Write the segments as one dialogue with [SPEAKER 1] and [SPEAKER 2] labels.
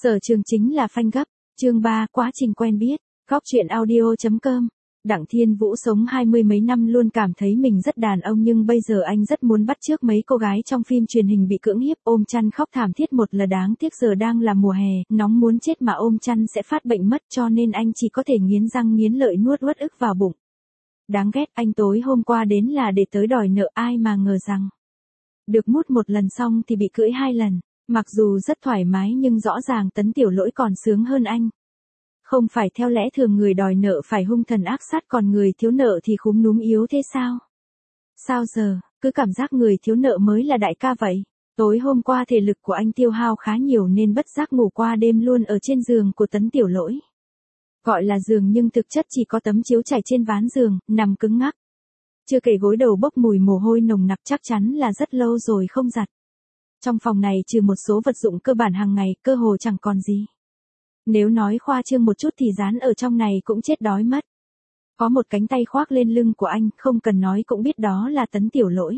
[SPEAKER 1] Sở trường chính là phanh gấp. Chương 3, quá trình quen biết. Góc truyện audio.com. Đặng Thiên Vũ sống 20 mấy năm luôn cảm thấy mình rất đàn ông, nhưng bây giờ anh rất muốn bắt chước mấy cô gái trong phim truyền hình bị cưỡng hiếp, ôm chăn khóc thảm thiết một là đáng tiếc giờ đang là mùa hè, nóng muốn chết mà ôm chăn sẽ phát bệnh mất, cho nên anh chỉ có thể nghiến răng nghiến lợi nuốt uất ức vào bụng. Đáng ghét, anh tối hôm qua đến là để tới đòi nợ, ai mà ngờ rằng được mút một lần xong thì bị cưỡi 2 lần. Mặc dù rất thoải mái nhưng rõ ràng Tấn Tiểu Lỗi còn sướng hơn anh. Không phải theo lẽ thường người đòi nợ phải hung thần ác sát, còn người thiếu nợ thì khúm núm yếu thế sao? Sao giờ, cứ cảm giác người thiếu nợ mới là đại ca vậy. Tối hôm qua thể lực của anh tiêu hao khá nhiều nên bất giác ngủ qua đêm luôn ở trên giường của Tấn Tiểu Lỗi. Gọi là giường nhưng thực chất chỉ có tấm chiếu trải trên ván giường, nằm cứng ngắc. Chưa kể gối đầu bốc mùi mồ hôi nồng nặc, chắc chắn là rất lâu rồi không giặt. Trong phòng này trừ một số vật dụng cơ bản hàng ngày, cơ hồ chẳng còn gì. Nếu nói khoa trương một chút thì dán ở trong này cũng chết đói mất. Có một cánh tay khoác lên lưng của anh, không cần nói cũng biết đó là Tấn Tiểu Lỗi.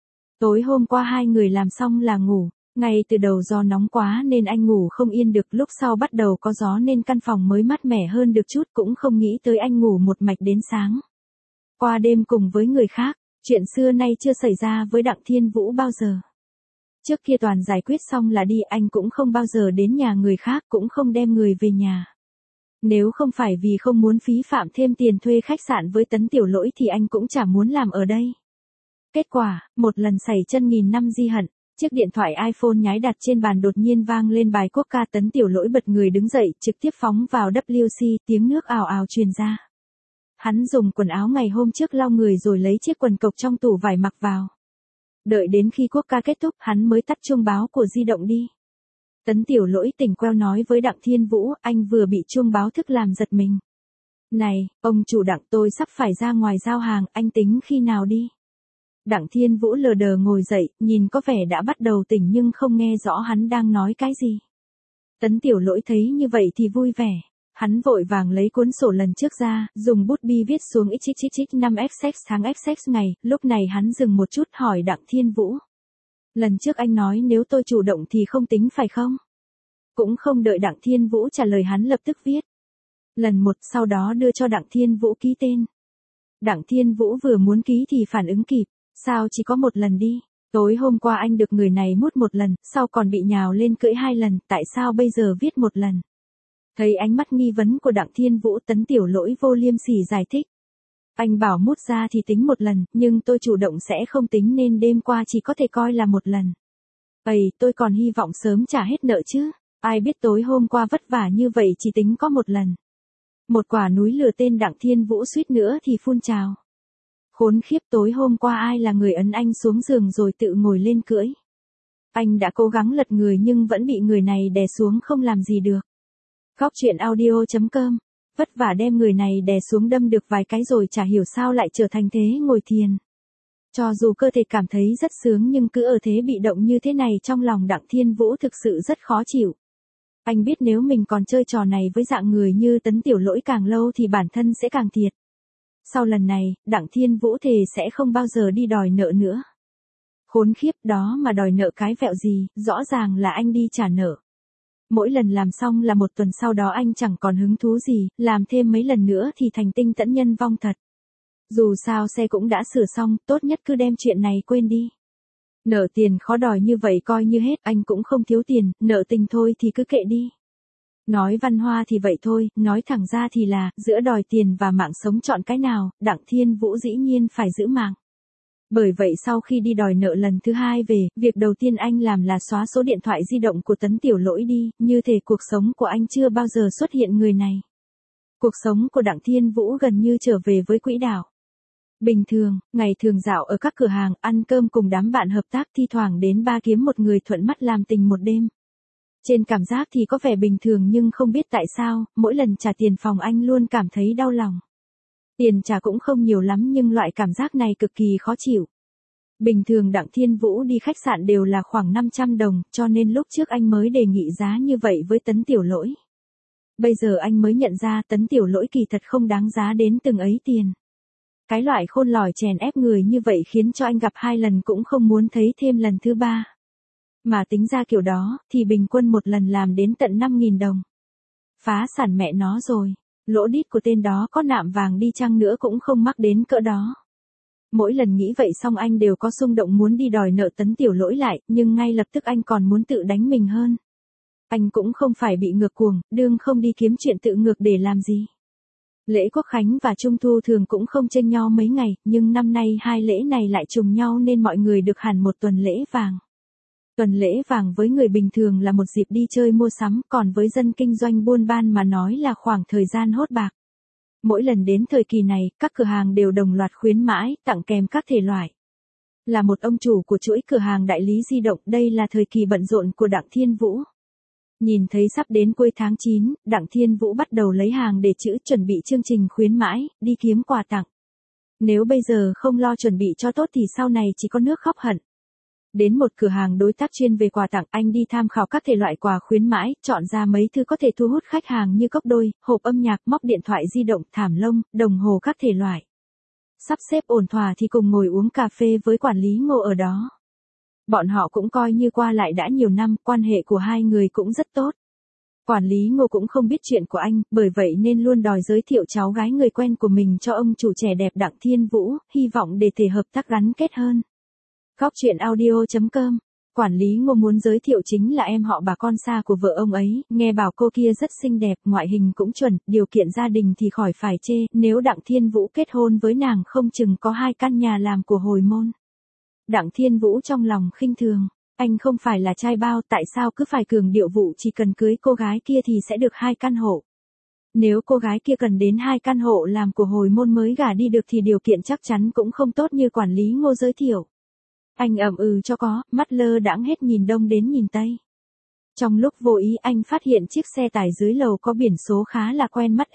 [SPEAKER 1] Tối hôm qua hai người làm xong là ngủ. Ngay từ đầu do nóng quá nên anh ngủ không yên được, lúc sau bắt đầu có gió nên căn phòng mới mát mẻ hơn được chút, cũng không nghĩ tới anh ngủ một mạch đến sáng. Qua đêm cùng với người khác, chuyện xưa nay chưa xảy ra với Đặng Thiên Vũ bao giờ. Trước kia toàn giải quyết xong là đi, anh cũng không bao giờ đến nhà người khác, cũng không đem người về nhà. Nếu không phải vì không muốn phí phạm thêm tiền thuê khách sạn với Tấn Tiểu Lỗi thì anh cũng chả muốn làm ở đây. Kết quả, một lần xảy chân nghìn năm di hận, chiếc điện thoại iPhone nhái đặt trên bàn đột nhiên vang lên bài quốc ca. Tấn Tiểu Lỗi bật người đứng dậy, trực tiếp phóng vào WC, tiếng nước ào ào truyền ra. Hắn dùng quần áo ngày hôm trước lau người rồi lấy chiếc quần cộc trong tủ vải mặc vào. Đợi đến khi quốc ca kết thúc, hắn mới tắt chuông báo của di động đi. Tấn Tiểu Lỗi tỉnh queo nói với Đặng Thiên Vũ, anh vừa bị chuông báo thức làm giật mình. Này, ông chủ Đặng, tôi sắp phải ra ngoài giao hàng, anh tính khi nào đi? Đặng Thiên Vũ lờ đờ ngồi dậy, nhìn có vẻ đã bắt đầu tỉnh nhưng không nghe rõ hắn đang nói cái gì. Tấn Tiểu Lỗi thấy như vậy thì vui vẻ. Hắn vội vàng lấy cuốn sổ lần trước ra, dùng bút bi viết xuống xxxx 5 XX tháng XX ngày, lúc này hắn dừng một chút hỏi Đặng Thiên Vũ. Lần trước anh nói nếu tôi chủ động thì không tính phải không? Cũng không đợi Đặng Thiên Vũ trả lời hắn lập tức viết. Lần 1, sau đó đưa cho Đặng Thiên Vũ ký tên. Đặng Thiên Vũ vừa muốn ký thì phản ứng kịp, sao chỉ có 1 lần đi? Tối hôm qua anh được người này mút 1 lần, sau còn bị nhào lên cưỡi 2 lần, tại sao bây giờ viết 1 lần? Thấy ánh mắt nghi vấn của Đặng Thiên Vũ, Tấn Tiểu Lỗi vô liêm sỉ giải thích. Anh bảo mút ra thì tính 1 lần, nhưng tôi chủ động sẽ không tính nên đêm qua chỉ có thể coi là 1 lần. Tôi còn hy vọng sớm trả hết nợ chứ. Ai biết tối hôm qua vất vả như vậy chỉ tính có 1 lần. Một quả núi lừa tên Đặng Thiên Vũ suýt nữa thì phun trào. Khốn khiếp, tối hôm qua ai là người ấn anh xuống giường rồi tự ngồi lên cưỡi. Anh đã cố gắng lật người nhưng vẫn bị người này đè xuống không làm gì được. Góc truyện audio.com. Vất vả đem người này đè xuống đâm được vài cái rồi chả hiểu sao lại trở thành thế ngồi thiền. Cho dù cơ thể cảm thấy rất sướng nhưng cứ ở thế bị động như thế này, trong lòng Đặng Thiên Vũ thực sự rất khó chịu. Anh biết nếu mình còn chơi trò này với dạng người như Tấn Tiểu Lỗi càng lâu thì bản thân sẽ càng thiệt. Sau lần này, Đặng Thiên Vũ thề sẽ không bao giờ đi đòi nợ nữa. Khốn khiếp, đó mà đòi nợ cái vẹo gì, rõ ràng là anh đi trả nợ. Mỗi lần làm xong là 1 tuần sau đó anh chẳng còn hứng thú gì, làm thêm mấy lần nữa thì thành tinh tẫn nhân vong thật. Dù sao xe cũng đã sửa xong, tốt nhất cứ đem chuyện này quên đi. Nợ tiền khó đòi như vậy coi như hết, anh cũng không thiếu tiền, nợ tình thôi thì cứ kệ đi. Nói văn hoa thì vậy thôi, nói thẳng ra thì là, giữa đòi tiền và mạng sống chọn cái nào, Đặng Thiên Vũ dĩ nhiên phải giữ mạng. Bởi vậy sau khi đi đòi nợ lần thứ 2 về, việc đầu tiên anh làm là xóa số điện thoại di động của Tấn Tiểu Lỗi đi, như thể cuộc sống của anh chưa bao giờ xuất hiện người này. Cuộc sống của Đặng Thiên Vũ gần như trở về với quỹ đạo. Bình thường, ngày thường dạo ở các cửa hàng, ăn cơm cùng đám bạn hợp tác, thi thoảng đến bar kiếm một người thuận mắt làm tình một đêm. Trên cảm giác thì có vẻ bình thường nhưng không biết tại sao, mỗi lần trả tiền phòng anh luôn cảm thấy đau lòng. Tiền trả cũng không nhiều lắm nhưng loại cảm giác này cực kỳ khó chịu. Bình thường Đặng Thiên Vũ đi khách sạn đều là khoảng 500 đồng, cho nên lúc trước anh mới đề nghị giá như vậy với Tấn Tiểu Lỗi. Bây giờ anh mới nhận ra Tấn Tiểu Lỗi kỳ thật không đáng giá đến từng ấy tiền. Cái loại khôn lỏi chèn ép người như vậy khiến cho anh gặp 2 lần cũng không muốn thấy thêm lần thứ 3. Mà tính ra kiểu đó, thì bình quân một lần làm đến tận 5.000 đồng. Phá sản mẹ nó rồi. Lỗ đít của tên đó có nạm vàng đi chăng nữa cũng không mắc đến cỡ đó. Mỗi lần nghĩ vậy xong anh đều có xung động muốn đi đòi nợ Tấn Tiểu Lỗi lại, nhưng ngay lập tức anh còn muốn tự đánh mình hơn. Anh cũng không phải bị ngược cuồng, đương không đi kiếm chuyện tự ngược để làm gì. Lễ Quốc Khánh và Trung Thu thường cũng không chênh nhau mấy ngày, nhưng năm nay hai lễ này lại trùng nhau nên mọi người được hẳn một tuần lễ vàng. Tuần lễ vàng với người bình thường là một dịp đi chơi mua sắm, còn với dân kinh doanh buôn ban mà nói là khoảng thời gian hốt bạc. Mỗi lần đến thời kỳ này, các cửa hàng đều đồng loạt khuyến mãi, tặng kèm các thể loại. Là một ông chủ của chuỗi cửa hàng đại lý di động, đây là thời kỳ bận rộn của Đặng Thiên Vũ. Nhìn thấy sắp đến cuối tháng 9, Đặng Thiên Vũ bắt đầu lấy hàng để trữ, chuẩn bị chương trình khuyến mãi, đi kiếm quà tặng. Nếu bây giờ không lo chuẩn bị cho tốt thì sau này chỉ có nước khóc hận. Đến một cửa hàng đối tác chuyên về quà tặng, anh đi tham khảo các thể loại quà khuyến mãi, chọn ra mấy thứ có thể thu hút khách hàng như cốc đôi, hộp âm nhạc, móc điện thoại di động, thảm lông, đồng hồ các thể loại. Sắp xếp ổn thỏa thì cùng ngồi uống cà phê với quản lý Ngô ở đó. Bọn họ cũng coi như qua lại đã nhiều năm, quan hệ của hai người cũng rất tốt. Quản lý Ngô cũng không biết chuyện của anh, bởi vậy nên luôn đòi giới thiệu cháu gái người quen của mình cho ông chủ trẻ đẹp Đặng Thiên Vũ, hy vọng để thể hợp tác gắn kết hơn. Góc truyện audio.com. Quản lý Ngô muốn giới thiệu chính là em họ bà con xa của vợ ông ấy, nghe bảo cô kia rất xinh đẹp, ngoại hình cũng chuẩn, điều kiện gia đình thì khỏi phải chê, nếu Đặng Thiên Vũ kết hôn với nàng không chừng có 2 căn nhà làm của hồi môn. Đặng Thiên Vũ trong lòng khinh thường, anh không phải là trai bao, tại sao cứ phải cường điệu vụ chỉ cần cưới cô gái kia thì sẽ được 2 căn hộ. Nếu cô gái kia cần đến 2 căn hộ làm của hồi môn mới gả đi được thì điều kiện chắc chắn cũng không tốt như quản lý Ngô giới thiệu. Anh ậm ừ cho có, mắt lơ đãng hết nhìn đông đến nhìn tây. Trong lúc vô ý anh phát hiện chiếc xe tải dưới lầu có biển số khá là quen mắt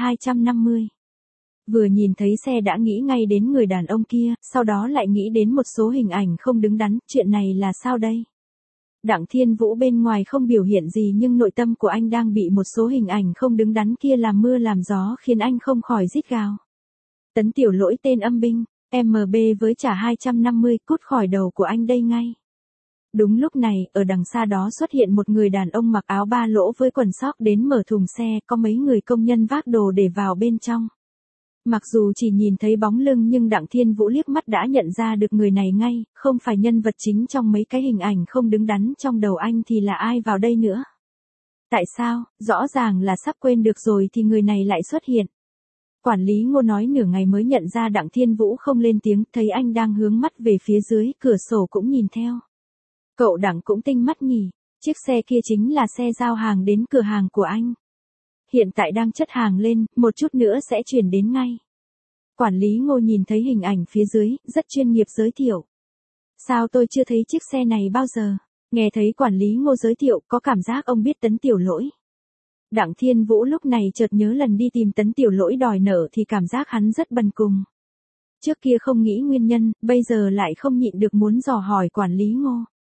[SPEAKER 1] MB250. Vừa nhìn thấy xe đã nghĩ ngay đến người đàn ông kia, sau đó lại nghĩ đến một số hình ảnh không đứng đắn, chuyện này là sao đây? Đặng Thiên Vũ bên ngoài không biểu hiện gì nhưng nội tâm của anh đang bị một số hình ảnh không đứng đắn kia làm mưa làm gió khiến anh không khỏi rít gào. Tấn Tiểu Lỗi tên âm binh, MB với trả 250 cút khỏi đầu của anh đây ngay. Đúng lúc này, ở đằng xa đó xuất hiện một người đàn ông mặc áo 3 lỗ với quần sóc đến mở thùng xe, có mấy người công nhân vác đồ để vào bên trong. Mặc dù chỉ nhìn thấy bóng lưng nhưng Đặng Thiên Vũ liếc mắt đã nhận ra được người này ngay, không phải nhân vật chính trong mấy cái hình ảnh không đứng đắn trong đầu anh thì là ai vào đây nữa. Tại sao, rõ ràng là sắp quên được rồi thì người này lại xuất hiện. Quản lý Ngô nói nửa ngày mới nhận ra Đặng Thiên Vũ không lên tiếng, thấy anh đang hướng mắt về phía dưới, cửa sổ cũng nhìn theo. Cậu Đặng cũng tinh mắt nhỉ, chiếc xe kia chính là xe giao hàng đến cửa hàng của anh. Hiện tại đang chất hàng lên, một chút nữa sẽ chuyển đến ngay. Quản lý Ngô nhìn thấy hình ảnh phía dưới, rất chuyên nghiệp giới thiệu. Sao tôi chưa thấy chiếc xe này bao giờ? Nghe thấy quản lý Ngô giới thiệu, có cảm giác ông biết Tấn Tiểu Lỗi. Đặng Thiên Vũ lúc này chợt nhớ lần đi tìm Tấn Tiểu Lỗi đòi nợ thì cảm giác hắn rất bần cùng. Trước kia không nghĩ nguyên nhân, bây giờ lại không nhịn được muốn dò hỏi quản lý Ngô.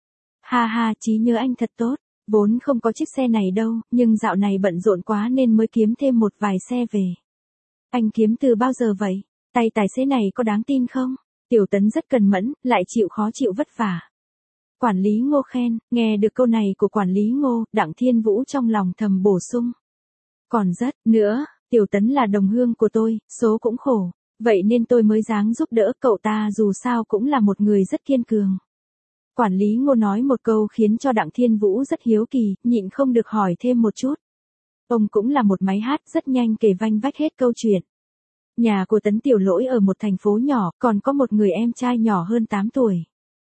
[SPEAKER 1] Ha ha, trí nhớ anh thật tốt, vốn không có chiếc xe này đâu, nhưng dạo này bận rộn quá nên mới kiếm thêm một vài xe về. Anh kiếm từ bao giờ vậy? Tay tài xế này có đáng tin không? Tiểu Tấn rất cần mẫn, lại chịu khó chịu vất vả. Quản lý Ngô khen, nghe được câu này của quản lý Ngô, Đặng Thiên Vũ trong lòng thầm bổ sung. Còn rất, nữa, Tiểu Tấn là đồng hương của tôi, số cũng khổ, vậy nên tôi mới dáng giúp đỡ cậu ta dù sao cũng là một người rất kiên cường. Quản lý Ngô nói một câu khiến cho Đặng Thiên Vũ rất hiếu kỳ, nhịn không được hỏi thêm một chút. Ông cũng là một máy hát rất nhanh kể vanh vách hết câu chuyện. Nhà của Tấn Tiểu Lỗi ở một thành phố nhỏ, còn có một người em trai nhỏ hơn 8 tuổi.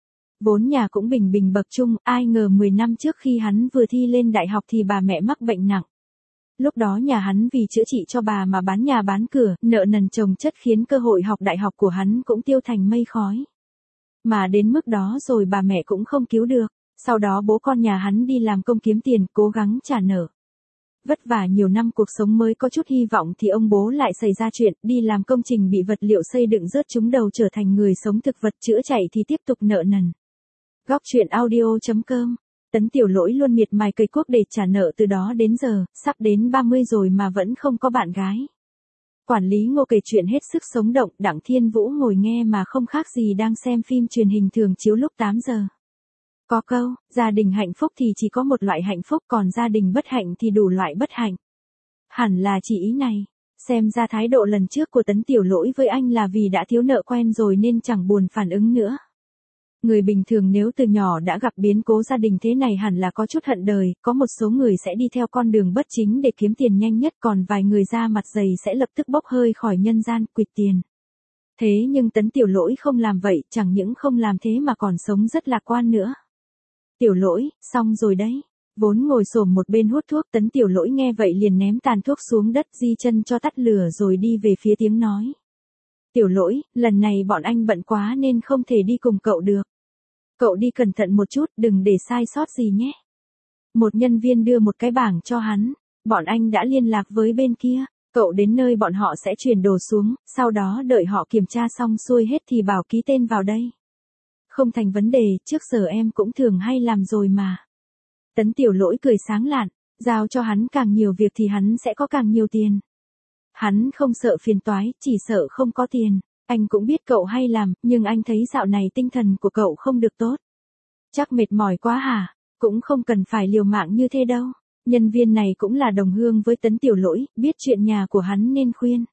[SPEAKER 1] Vốn nhà cũng bình bình bậc trung, ai ngờ 10 năm trước khi hắn vừa thi lên đại học thì bà mẹ mắc bệnh nặng. Lúc đó nhà hắn vì chữa trị cho bà mà bán nhà bán cửa, nợ nần chồng chất khiến cơ hội học đại học của hắn cũng tiêu thành mây khói. Mà đến mức đó rồi bà mẹ cũng không cứu được, sau đó bố con nhà hắn đi làm công kiếm tiền, cố gắng trả nợ. Vất vả nhiều năm cuộc sống mới có chút hy vọng thì ông bố lại xảy ra chuyện, đi làm công trình bị vật liệu xây dựng rớt trúng đầu trở thành người sống thực vật, chữa chạy thì tiếp tục nợ nần. Góc truyện audio.com. Tấn Tiểu Lỗi luôn miệt mài cây cuốc để trả nợ từ đó đến giờ, sắp đến 30 rồi mà vẫn không có bạn gái. Quản lý Ngô kể chuyện hết sức sống động, Đặng Thiên Vũ ngồi nghe mà không khác gì đang xem phim truyền hình thường chiếu lúc 8 giờ. Có câu, gia đình hạnh phúc thì chỉ có một loại hạnh phúc, còn gia đình bất hạnh thì đủ loại bất hạnh. Hẳn là chỉ ý này. Xem ra thái độ lần trước của Tấn Tiểu Lỗi với anh là vì đã thiếu nợ quen rồi nên chẳng buồn phản ứng nữa. Người bình thường nếu từ nhỏ đã gặp biến cố gia đình thế này hẳn là có chút hận đời, có một số người sẽ đi theo con đường bất chính để kiếm tiền nhanh nhất, còn vài người da mặt dày sẽ lập tức bốc hơi khỏi nhân gian, quỵt tiền. Thế nhưng Tấn Tiểu Lỗi không làm vậy, chẳng những không làm thế mà còn sống rất lạc quan nữa. Tiểu Lỗi, xong rồi đấy. Vốn ngồi xổm một bên hút thuốc, Tấn Tiểu Lỗi nghe vậy liền ném tàn thuốc xuống đất, di chân cho tắt lửa rồi đi về phía tiếng nói. Tiểu Lỗi, lần này bọn anh bận quá nên không thể đi cùng cậu được. Cậu đi cẩn thận một chút, đừng để sai sót gì nhé. Một nhân viên đưa một cái bảng cho hắn. Bọn anh đã liên lạc với bên kia. Cậu đến nơi bọn họ sẽ chuyển đồ xuống, sau đó đợi họ kiểm tra xong xuôi hết thì bảo ký tên vào đây. Không thành vấn đề, trước giờ em cũng thường hay làm rồi mà. Tấn Tiểu Lỗi cười sáng lạn, giao cho hắn càng nhiều việc thì hắn sẽ có càng nhiều tiền. Hắn không sợ phiền toái, chỉ sợ không có tiền. Anh cũng biết cậu hay làm, nhưng anh thấy dạo này tinh thần của cậu không được tốt. Chắc mệt mỏi quá hả? Cũng không cần phải liều mạng như thế đâu. Nhân viên này cũng là đồng hương với Tấn Tiểu Lỗi, biết chuyện nhà của hắn nên khuyên.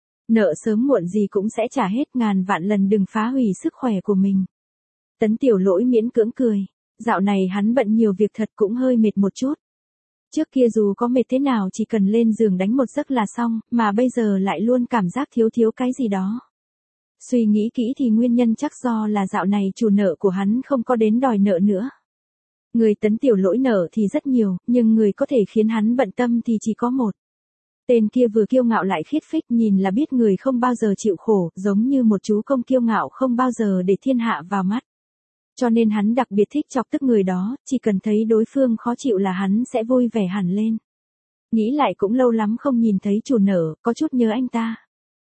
[SPEAKER 1] Nợ sớm muộn gì cũng sẽ trả hết, ngàn vạn lần đừng phá hủy sức khỏe của mình. Tấn Tiểu Lỗi miễn cưỡng cười. Dạo này hắn bận nhiều việc thật, cũng hơi mệt một chút. Trước kia dù có mệt thế nào chỉ cần lên giường đánh một giấc là xong, mà bây giờ lại luôn cảm giác thiếu cái gì đó. Suy nghĩ kỹ thì nguyên nhân chắc do là dạo này chủ nợ của hắn không có đến đòi nợ nữa. Người Tấn Tiểu Lỗi nợ thì rất nhiều, nhưng người có thể khiến hắn bận tâm thì chỉ có một. Tên kia vừa kiêu ngạo lại khiết phích, nhìn là biết người không bao giờ chịu khổ, giống như một chú công kiêu ngạo không bao giờ để thiên hạ vào mắt. Cho nên hắn đặc biệt thích chọc tức người đó, chỉ cần thấy đối phương khó chịu là hắn sẽ vui vẻ hẳn lên. Nghĩ lại cũng lâu lắm không nhìn thấy chủ nợ, có chút nhớ anh ta.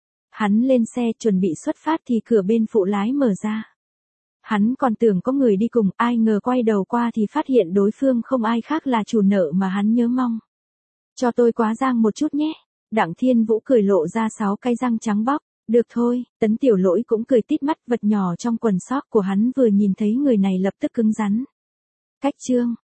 [SPEAKER 1] Hắn lên xe chuẩn bị xuất phát thì cửa bên phụ lái mở ra. Hắn còn tưởng có người đi cùng, ai ngờ quay đầu qua thì phát hiện đối phương không ai khác là chủ nợ mà hắn nhớ mong. Cho tôi quá giang một chút nhé. Đặng Thiên Vũ cười lộ ra 6 cái răng trắng bóc. Được thôi, Tấn Tiểu Lỗi cũng cười tít mắt, vật nhỏ trong quần sóc của hắn vừa nhìn thấy người này lập tức cứng rắn. Cách chương.